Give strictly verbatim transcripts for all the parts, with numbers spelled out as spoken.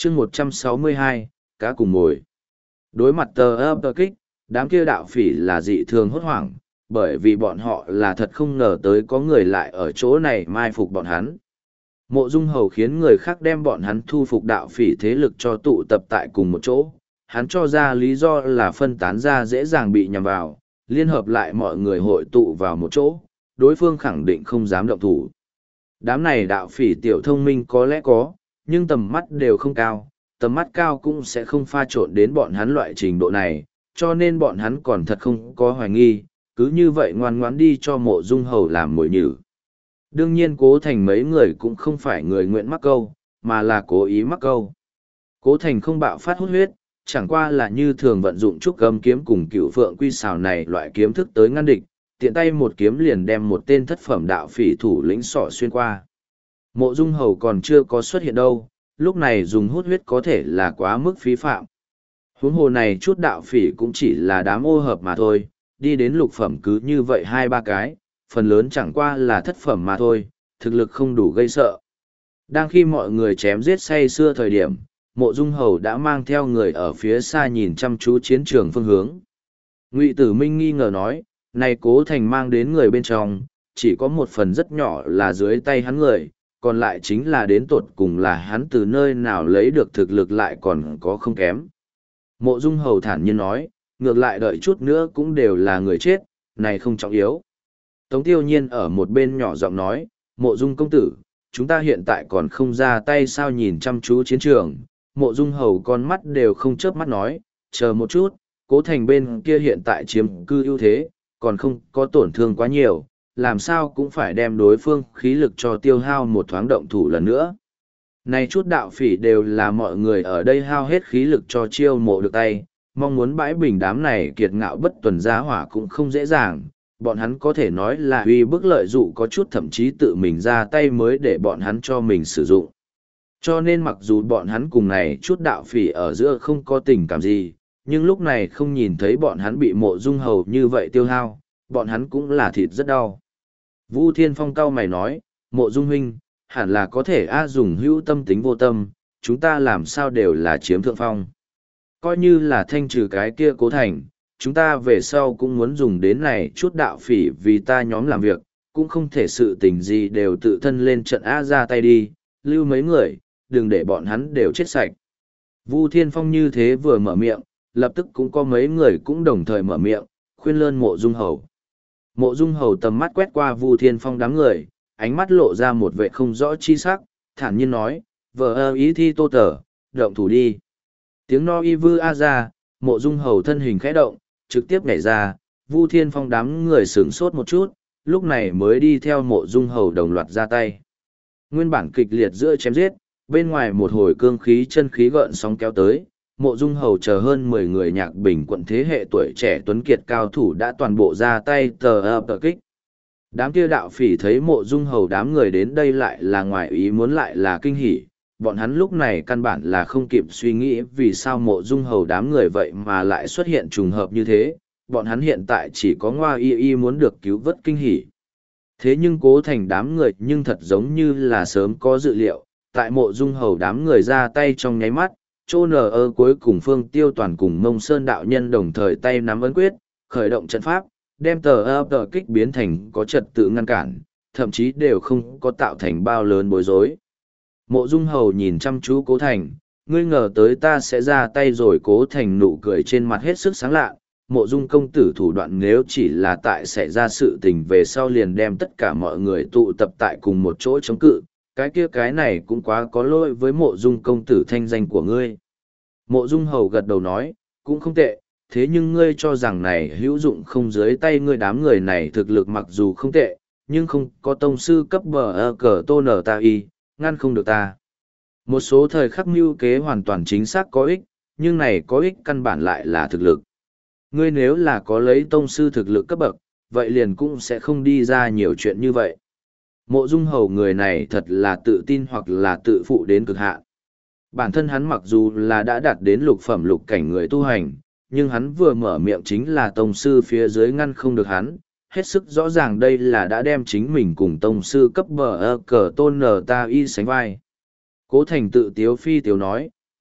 chương một trăm sáu mươi hai, cá cùng mồi. Đối mặt tờ ấp tờ kích, đám kia đạo phỉ là dị thường hốt hoảng, bởi vì bọn họ là thật không ngờ tới có người lại ở chỗ này mai phục bọn hắn. Mộ Dung Hầu khiến người khác đem bọn hắn thu phục đạo phỉ thế lực cho tụ tập tại cùng một chỗ. Hắn cho ra lý do là phân tán ra dễ dàng bị nhằm vào, liên hợp lại mọi người hội tụ vào một chỗ, đối phương khẳng định không dám động thủ. Đám này đạo phỉ tiểu thông minh có lẽ có, nhưng tầm mắt đều không cao, tầm mắt cao cũng sẽ không pha trộn đến bọn hắn loại trình độ này, cho nên bọn hắn còn thật không có hoài nghi, cứ như vậy ngoan ngoãn đi cho Mộ Dung Hầu làm mồi nhử. Đương nhiên Cố Thành mấy người cũng không phải người nguyện mắc câu, mà là cố ý mắc câu. Cố Thành không bạo phát hút huyết, chẳng qua là như thường vận dụng trúc âm kiếm cùng cựu phượng quy xào này loại kiếm thức tới ngăn địch, tiện tay một kiếm liền đem một tên thất phẩm đạo phỉ thủ lĩnh sọ xuyên qua. Mộ Dung Hầu còn chưa có xuất hiện đâu, lúc này dùng hút huyết có thể là quá mức phí phạm. Huống hồ này chút đạo phỉ cũng chỉ là đám ô hợp mà thôi, đi đến lục phẩm cứ như vậy hai ba cái, phần lớn chẳng qua là thất phẩm mà thôi, thực lực không đủ gây sợ. Đang khi mọi người chém giết say xưa thời điểm, Mộ Dung Hầu đã mang theo người ở phía xa nhìn chăm chú chiến trường phương hướng. Ngụy Tử Minh nghi ngờ nói, này Cố Thành mang đến người bên trong, chỉ có một phần rất nhỏ là dưới tay hắn người, còn lại chính là đến tột cùng là hắn từ nơi nào lấy được thực lực lại còn có không kém. Mộ Dung Hầu thản nhiên nói, ngược lại đợi chút nữa cũng đều là người chết, này không trọng yếu. Tống Tiêu Nhiên ở một bên nhỏ giọng nói, Mộ Dung công tử, chúng ta hiện tại còn không ra tay sao nhìn chăm chú chiến trường. Mộ Dung Hầu con mắt đều không chớp mắt nói, chờ một chút, Cố Thành bên kia hiện tại chiếm cư ưu thế, còn không có tổn thương quá nhiều, làm sao cũng phải đem đối phương khí lực cho tiêu hao một thoáng động thủ lần nữa. Này chút đạo phỉ đều là mọi người ở đây hao hết khí lực cho chiêu mộ được tay, mong muốn bãi bình đám này kiệt ngạo bất tuần giá hỏa cũng không dễ dàng, bọn hắn có thể nói là uy bức lợi dụ có chút thậm chí tự mình ra tay mới để bọn hắn cho mình sử dụng. Cho nên mặc dù bọn hắn cùng này chút đạo phỉ ở giữa không có tình cảm gì, nhưng lúc này không nhìn thấy bọn hắn bị Mộ Dung Hầu như vậy tiêu hao, bọn hắn cũng là thịt rất đau. Vu Thiên Phong cau mày nói, Mộ Dung huynh, hẳn là có thể a dùng hữu tâm tính vô tâm, chúng ta làm sao đều là chiếm thượng phong. Coi như là thanh trừ cái kia Cố Thành, chúng ta về sau cũng muốn dùng đến này chút đạo phỉ vì ta nhóm làm việc, cũng không thể sự tình gì đều tự thân lên trận a ra tay đi, lưu mấy người, đừng để bọn hắn đều chết sạch. Vu Thiên Phong như thế vừa mở miệng, lập tức cũng có mấy người cũng đồng thời mở miệng, khuyên lơn Mộ Dung Hầu. Mộ Dung Hầu tầm mắt quét qua Vu Thiên Phong đám người, ánh mắt lộ ra một vẻ không rõ chi sắc, thản nhiên nói, vợ ơ ý thi tô tờ, động thủ đi. Tiếng no y vư a ra, Mộ Dung Hầu thân hình khẽ động, trực tiếp nhảy ra, Vu Thiên Phong đám người sửng sốt một chút, lúc này mới đi theo Mộ Dung Hầu đồng loạt ra tay. Nguyên bản kịch liệt giữa chém giết, bên ngoài một hồi cương khí chân khí gợn sóng kéo tới, Mộ Dung Hầu chờ hơn mười người Nhạc Bình quận thế hệ tuổi trẻ tuấn kiệt cao thủ đã toàn bộ ra tay tờ ập tờ kích. Đám kia đạo phỉ thấy Mộ Dung Hầu đám người đến đây lại là ngoài ý muốn lại là kinh hỉ, bọn hắn lúc này căn bản là không kịp suy nghĩ vì sao Mộ Dung Hầu đám người vậy mà lại xuất hiện trùng hợp như thế, bọn hắn hiện tại chỉ có ngoa y y muốn được cứu vớt kinh hỉ. Thế nhưng Cố Thành đám người nhưng thật giống như là sớm có dự liệu, tại Mộ Dung Hầu đám người ra tay trong nháy mắt, chỗ nở ơ cuối cùng Phương Tiêu Toàn cùng Mông Sơn đạo nhân đồng thời tay nắm ấn quyết, khởi động trận pháp, đem tờ ập tờ kích biến thành có trật tự ngăn cản, thậm chí đều không có tạo thành bao lớn bối rối. Mộ Dung Hầu nhìn chăm chú Cố Thành, ngươi ngờ tới ta sẽ ra tay rồi. Cố Thành nụ cười trên mặt hết sức sáng lạ, Mộ Dung công tử thủ đoạn nếu chỉ là tại xảy ra sự tình về sau liền đem tất cả mọi người tụ tập tại cùng một chỗ chống cự, cái kia cái này cũng quá có lỗi với Mộ Dung công tử thanh danh của ngươi. Mộ Dung Hầu gật đầu nói, cũng không tệ, thế nhưng ngươi cho rằng này hữu dụng không, dưới tay ngươi đám người này thực lực mặc dù không tệ, nhưng không có tông sư cấp bờ ơ cờ tô nở ta y, ngăn không được ta. Một số thời khắc mưu kế hoàn toàn chính xác có ích, nhưng này có ích căn bản lại là thực lực. Ngươi nếu là có lấy tông sư thực lực cấp bậc, vậy liền cũng sẽ không đi ra nhiều chuyện như vậy. Mộ Dung Hầu người này thật là tự tin hoặc là tự phụ đến cực hạn. Bản thân hắn mặc dù là đã đạt đến lục phẩm lục cảnh người tu hành, nhưng hắn vừa mở miệng chính là tông sư phía dưới ngăn không được hắn, hết sức rõ ràng đây là đã đem chính mình cùng tông sư cấp bờ ơ cờ tôn nở ta y sánh vai. Cố Thành tự tiếu phi tiếu nói,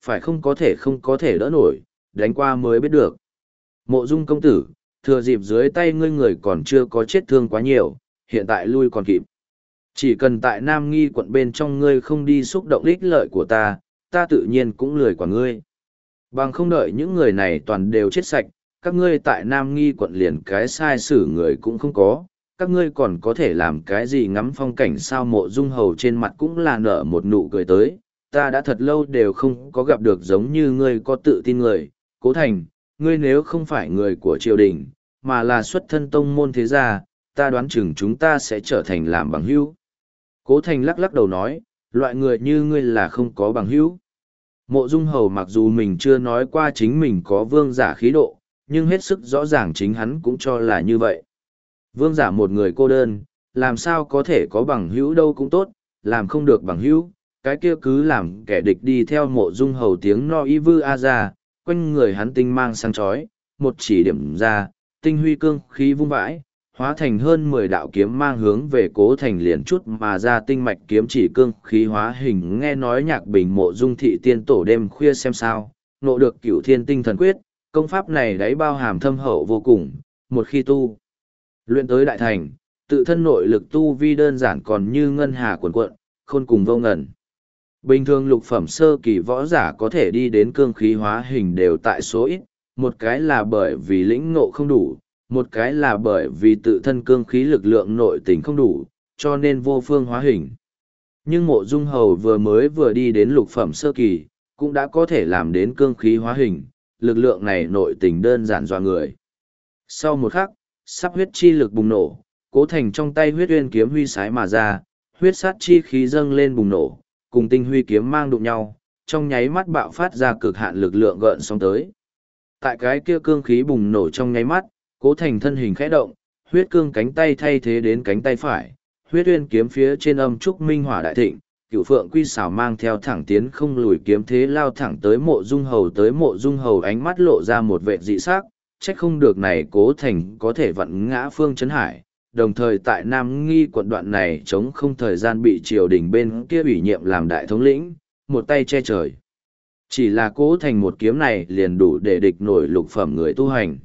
phải không có thể không có thể đỡ nổi, đánh qua mới biết được. Mộ Dung công tử, thừa dịp dưới tay ngươi người còn chưa có chết thương quá nhiều, hiện tại lui còn kịp. Chỉ cần tại Nam Nghi quận bên trong ngươi không đi xúc động ích lợi của ta, ta tự nhiên cũng lười quả ngươi. Bằng không đợi những người này toàn đều chết sạch, các ngươi tại Nam Nghi quận liền cái sai xử người cũng không có, các ngươi còn có thể làm cái gì ngắm phong cảnh sao? Mộ Dung hầu trên mặt cũng là nở một nụ cười tới, ta đã thật lâu đều không có gặp được giống như ngươi có tự tin người, Cố Thành, ngươi nếu không phải người của triều đình, mà là xuất thân tông môn thế gia, ta đoán chừng chúng ta sẽ trở thành làm bằng hữu. Cố Thành lắc lắc đầu nói, loại người như ngươi là không có bằng hữu. Mộ Dung hầu mặc dù mình chưa nói qua chính mình có vương giả khí độ, nhưng hết sức rõ ràng chính hắn cũng cho là như vậy. Vương giả một người cô đơn, làm sao có thể có bằng hữu đâu cũng tốt, làm không được bằng hữu, cái kia cứ làm kẻ địch đi theo Mộ Dung hầu tiếng no y vư a ra, quanh người hắn tinh mang sáng chói, một chỉ điểm ra, tinh huy cương khí vung vãi, hóa thành hơn mười đạo kiếm mang hướng về Cố Thành liền chút mà ra tinh mạch kiếm chỉ cương khí hóa hình. Nghe nói Nhạc Bình Mộ Dung thị tiên tổ đêm khuya xem sao, nộ được Cửu Thiên Tinh Thần Quyết, công pháp này đáy bao hàm thâm hậu vô cùng, một khi tu luyện tới đại thành, tự thân nội lực tu vi đơn giản còn như ngân hà cuồn cuộn, khôn cùng vô ngần. Bình thường lục phẩm sơ kỳ võ giả có thể đi đến cương khí hóa hình đều tại số ít, một cái là bởi vì lĩnh ngộ không đủ, một cái là bởi vì tự thân cương khí lực lượng nội tình không đủ, cho nên vô phương hóa hình. Nhưng Mộ Dung hầu vừa mới vừa đi đến lục phẩm sơ kỳ, cũng đã có thể làm đến cương khí hóa hình, lực lượng này nội tình đơn giản dọa người. Sau một khắc, sắp huyết chi lực bùng nổ, Cố Thành trong tay huyết uyên kiếm huy sái mà ra, huyết sát chi khí dâng lên bùng nổ, cùng tinh huy kiếm mang đụng nhau, trong nháy mắt bạo phát ra cực hạn lực lượng gợn sóng tới. Tại cái kia cương khí bùng nổ trong nháy mắt, Cố Thành thân hình khẽ động, huyết cương cánh tay thay thế đến cánh tay phải, huyết uyên kiếm phía trên âm trúc minh hỏa đại thịnh, Cửu Phượng Quy xảo mang theo thẳng tiến không lùi kiếm thế lao thẳng tới Mộ Dung hầu. Tới Mộ Dung hầu ánh mắt lộ ra một vẻ dị sắc, trách không được này Cố Thành có thể vặn ngã Phương Chấn Hải, đồng thời tại Nam Nghi quận đoạn này chống không thời gian bị triều đình bên kia ủy nhiệm làm đại thống lĩnh, một tay che trời. Chỉ là Cố Thành một kiếm này liền đủ để địch nổi lục phẩm người tu hành.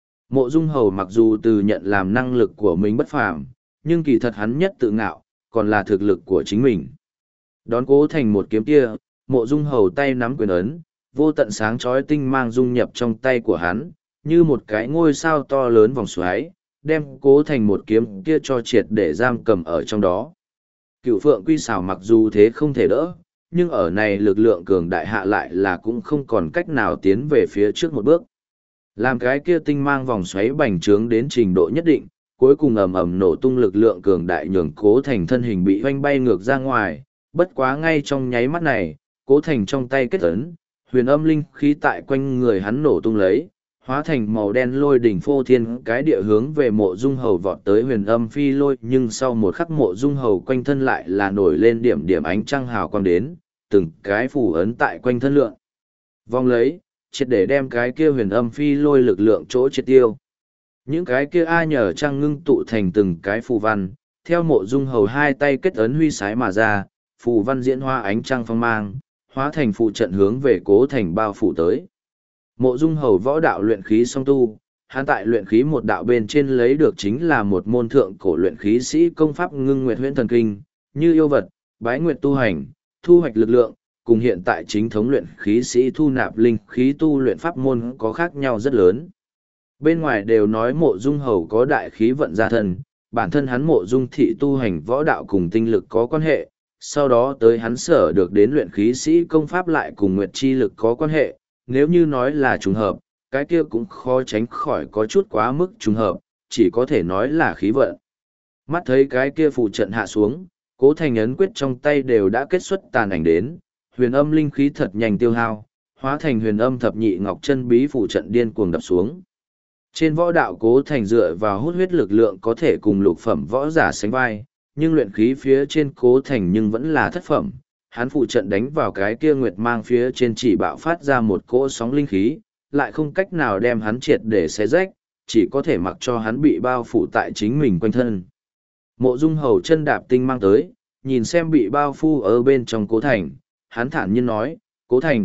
Mộ Dung hầu mặc dù từ nhận làm năng lực của mình bất phàm, nhưng kỳ thật hắn nhất tự ngạo, còn là thực lực của chính mình. Đón Cố Thành một kiếm kia, Mộ Dung hầu tay nắm quyền ấn, vô tận sáng chói tinh mang dung nhập trong tay của hắn, như một cái ngôi sao to lớn vòng xoáy, đem Cố Thành một kiếm kia cho triệt để giam cầm ở trong đó. Cửu Phượng Quy xảo mặc dù thế không thể đỡ, nhưng ở này lực lượng cường đại hạ lại là cũng không còn cách nào tiến về phía trước một bước. Làm cái kia tinh mang vòng xoáy bành trướng đến trình độ nhất định, cuối cùng ầm ầm nổ tung lực lượng cường đại nhường Cố Thành thân hình bị hoanh bay ngược ra ngoài, bất quá ngay trong nháy mắt này, Cố Thành trong tay kết ấn, huyền âm linh khí tại quanh người hắn nổ tung lấy, hóa thành màu đen lôi đỉnh phô thiên cái địa hướng về Mộ Dung hầu vọt tới huyền âm phi lôi, nhưng sau một khắc Mộ Dung hầu quanh thân lại là nổi lên điểm điểm ánh trăng hào quang đến, từng cái phủ ấn tại quanh thân lượng. Vòng lấy, triệt để đem cái kia huyền âm phi lôi lực lượng chỗ triệt tiêu. Những cái kia a nhờ trăng ngưng tụ thành từng cái phù văn, theo Mộ Dung hầu hai tay kết ấn huy sái mà ra, phù văn diễn hoa ánh trăng phong mang, hóa thành phù trận hướng về Cố Thành bao phủ tới. Mộ Dung hầu võ đạo luyện khí song tu, hắn tại luyện khí một đạo bên trên lấy được chính là một môn thượng cổ luyện khí sĩ công pháp ngưng nguyệt huyễn thần kinh, như yêu vật, bái nguyệt tu hành, thu hoạch lực lượng, cùng hiện tại chính thống luyện khí sĩ thu nạp linh khí tu luyện pháp môn có khác nhau rất lớn. Bên ngoài đều nói Mộ Dung hầu có đại khí vận gia thân, bản thân hắn Mộ Dung thị tu hành võ đạo cùng tinh lực có quan hệ, sau đó tới hắn sở được đến luyện khí sĩ công pháp lại cùng nguyệt chi lực có quan hệ, nếu như nói là trùng hợp, cái kia cũng khó tránh khỏi có chút quá mức trùng hợp, chỉ có thể nói là khí vận. Mắt thấy cái kia phù trận hạ xuống, Cố Thành ấn quyết trong tay đều đã kết xuất tàn ảnh đến, huyền âm linh khí thật nhanh tiêu hao, hóa thành huyền âm thập nhị ngọc chân bí phù trận điên cuồng đập xuống. Trên võ đạo Cố Thành dựa vào hút huyết lực lượng có thể cùng lục phẩm võ giả sánh vai, nhưng luyện khí phía trên Cố Thành nhưng vẫn là thất phẩm. Hắn phụ trận đánh vào cái kia nguyệt mang phía trên chỉ bạo phát ra một cỗ sóng linh khí, lại không cách nào đem hắn triệt để xé rách, chỉ có thể mặc cho hắn bị bao phủ tại chính mình quanh thân. Mộ Dung hầu chân đạp tinh mang tới, nhìn xem bị bao phủ ở bên trong Cố Thành, hắn thản nhiên nói, Cố Thành,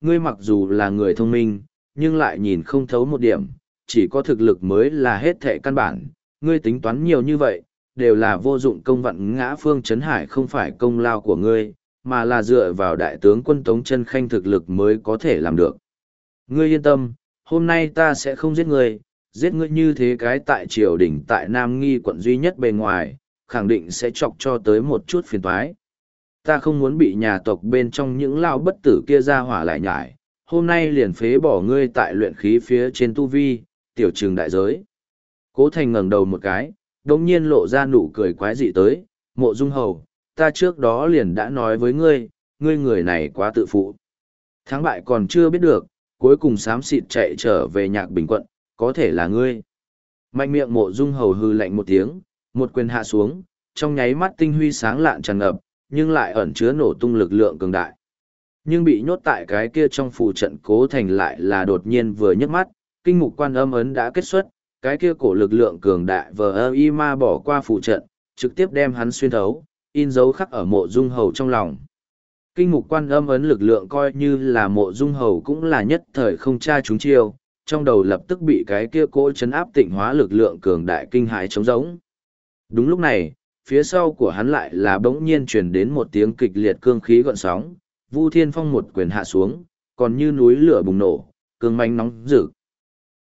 ngươi mặc dù là người thông minh, nhưng lại nhìn không thấu một điểm, chỉ có thực lực mới là hết thệ căn bản, ngươi tính toán nhiều như vậy, đều là vô dụng. Công vận ngã Phương Trấn Hải không phải công lao của ngươi, mà là dựa vào đại tướng quân Tống Chân Khanh thực lực mới có thể làm được. Ngươi yên tâm, hôm nay ta sẽ không giết ngươi, giết ngươi như thế cái tại triều đình tại Nam Nghi quận duy nhất bề ngoài, khẳng định sẽ chọc cho tới một chút phiền toái. Ta không muốn bị nhà tộc bên trong những lao bất tử kia ra hỏa lại nhải, hôm nay liền phế bỏ ngươi tại luyện khí phía trên tu vi, tiểu trường đại giới. Cố Thành ngẩng đầu một cái, đồng nhiên lộ ra nụ cười quái dị tới, Mộ Dung Hầu, ta trước đó liền đã nói với ngươi, ngươi người này quá tự phụ. Thắng bại còn chưa biết được, cuối cùng xám xịt chạy trở về Nhạc Bình quận, có thể là ngươi. Mạnh miệng Mộ Dung Hầu hư lạnh một tiếng, một quyền hạ xuống, trong nháy mắt tinh huy sáng lạn tràn ngập, nhưng lại ẩn chứa nổ tung lực lượng cường đại. Nhưng bị nhốt tại cái kia trong phù trận Cố Thành lại là đột nhiên vừa nhấc mắt, kinh mục quan âm ấn đã kết xuất, cái kia cổ lực lượng cường đại vờ ơ y ma bỏ qua phù trận, trực tiếp đem hắn xuyên thấu, in dấu khắc ở Mộ Dung Hầu trong lòng. Kinh mục quan âm ấn lực lượng coi như là Mộ Dung Hầu cũng là nhất thời không tra chúng chiêu, trong đầu lập tức bị cái kia cỗ chấn áp tịnh hóa lực lượng cường đại kinh hãi trống rỗng. Đúng lúc này, phía sau của hắn lại là bỗng nhiên truyền đến một tiếng kịch liệt cương khí gợn sóng, Vu Thiên Phong một quyền hạ xuống, còn như núi lửa bùng nổ, cương manh nóng rực.